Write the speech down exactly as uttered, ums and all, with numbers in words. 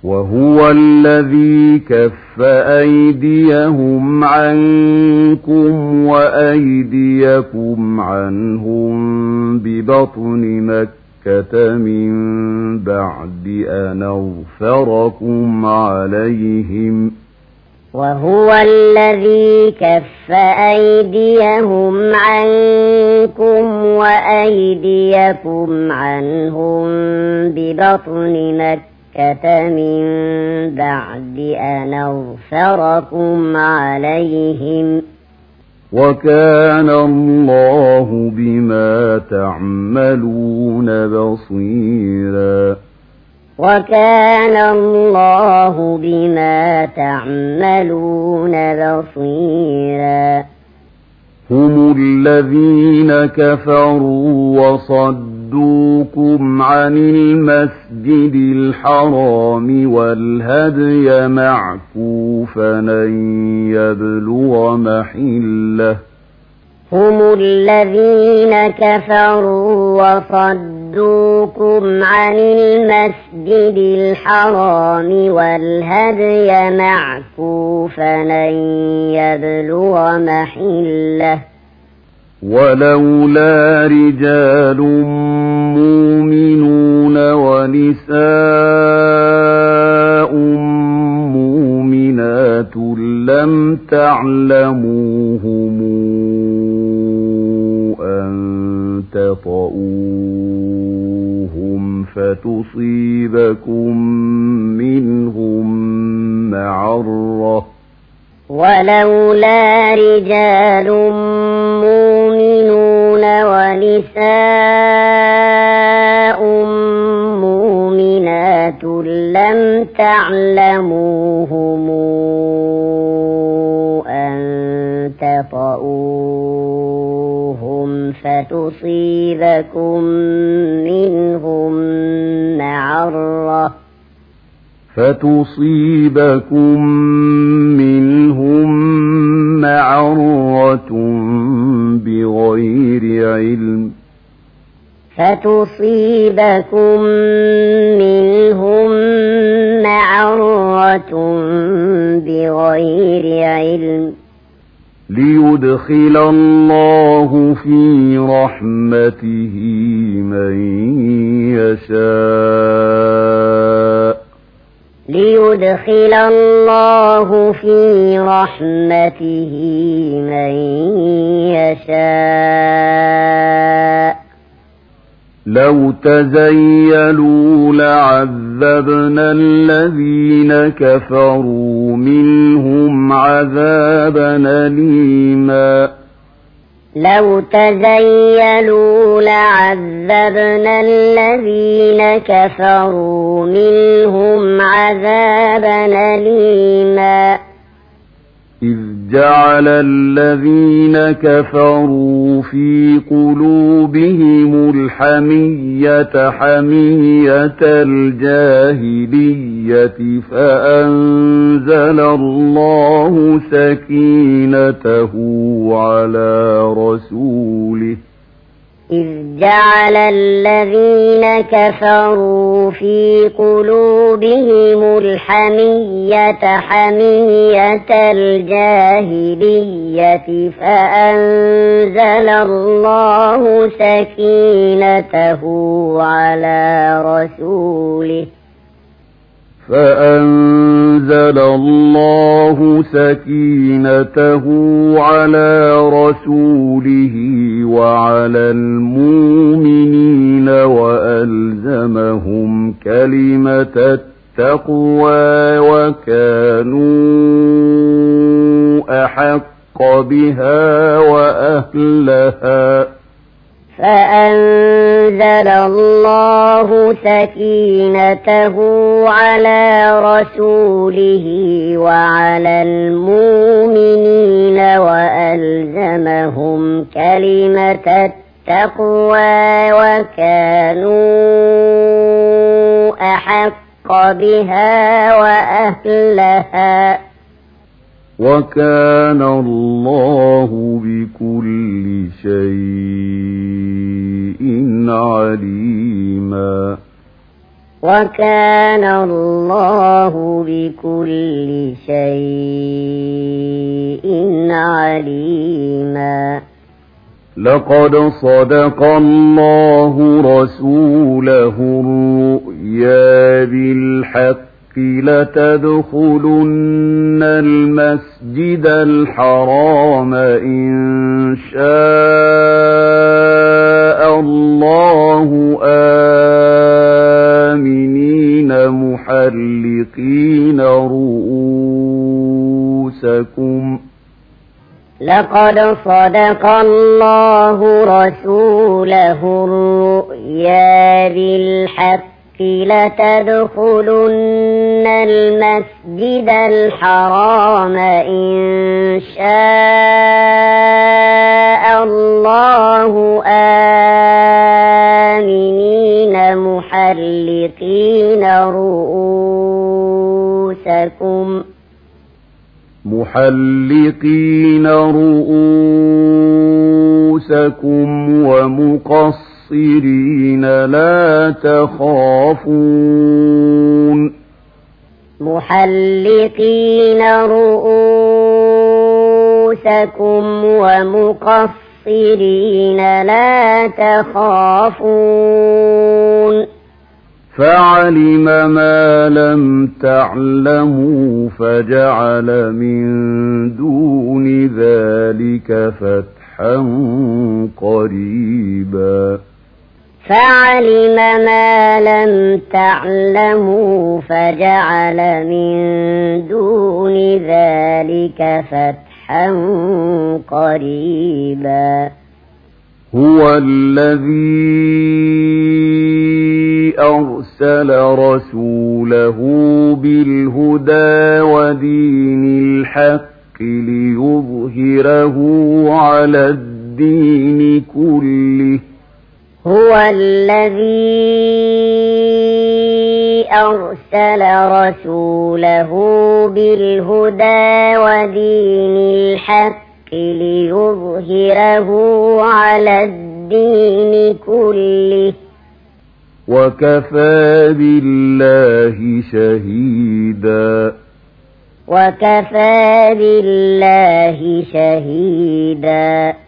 وهو الذي كف أيديهم عنكم وأيديكم عنهم ببطن مكة من بعد أن أظفركم عليهم وهو الذي كف أيديهم عنكم وأيديكم عنهم ببطن مكة من بعد أن أظفركم عليهم وكان الله بما تعملون بصيرا وكان الله بما تعملون بصيرا هم الذين كفروا وصدوكم عن المسجد الحرام والهدي معكوفا أن يبلغ محله هم الذين كفروا وصدوكم عن المسجد الحرام والهدي معكوفا أن يبلغ محله ولولا رجال مؤمنون ونساء مؤمنات لم تعلموهم أن تطؤوهم فتصيبكم منهم معرة ولولا رجال مؤمنون ونساء مؤمنات لم تعلموهم أن تطؤوهم فتصيبكم منهم معرة فتصيبكم منهم معرة بغير علم فتصيبكم منهم معرة بغير علم ليدخل الله في رحمته من يشاء ليدخل الله في رحمته من يشاء لو تزيلوا لعذبنا الذين كفروا منهم عذابا أليما لو تزيلوا لعذبنا الذين كفروا منهم عذابا أليما إذ جعل الذين كفروا في قلوبهم الحمية حمية الجاهلية فأنزل الله سكينته على رسوله إذ جعل الذين كفروا في قلوبهم الحمية حمية الجاهلية فأنزل الله سكينته على رسوله فأنزل الله سكينته على رسوله وعلى المؤمنين وألزمهم كلمة التقوى وكانوا أحق بها وأهلها فأنزل الله سكينته على رسوله وعلى المؤمنين وألزمهم كلمة التقوى وكانوا أحق بها وأهلها وكان الله بكل شيء عليما وكان الله بكل شيء عليما. لقد صدق الله رسوله الرؤيا بالحق لتدخلن المسجد الحرام إن شاء الله آمنين محلقين رؤوسكم. لقد صدق الله رسوله الرؤيا بالحق لتدخلن المسجد الحرام إن شاء الله آمنين محلقين رؤوسكم محلقين رؤوسكم ومقصرين لا تخافون. محلقين رؤوسكم ومقصرين لا تخافون. فعلم ما لم تعلموا فجعل من دون ذلك فتحا قريبا. فعلم ما لم تعلموا فجعل من دون ذلك فتحا قريبا. هو الذي أرسل رسوله بالهدى ودين الحق ليظهره على الدين كله. هو الذي أرسل رسوله بالهدى ودين الحق ليظهره على الدين كله. وكفى بالله شهيدا. وكفى بالله شهيدا.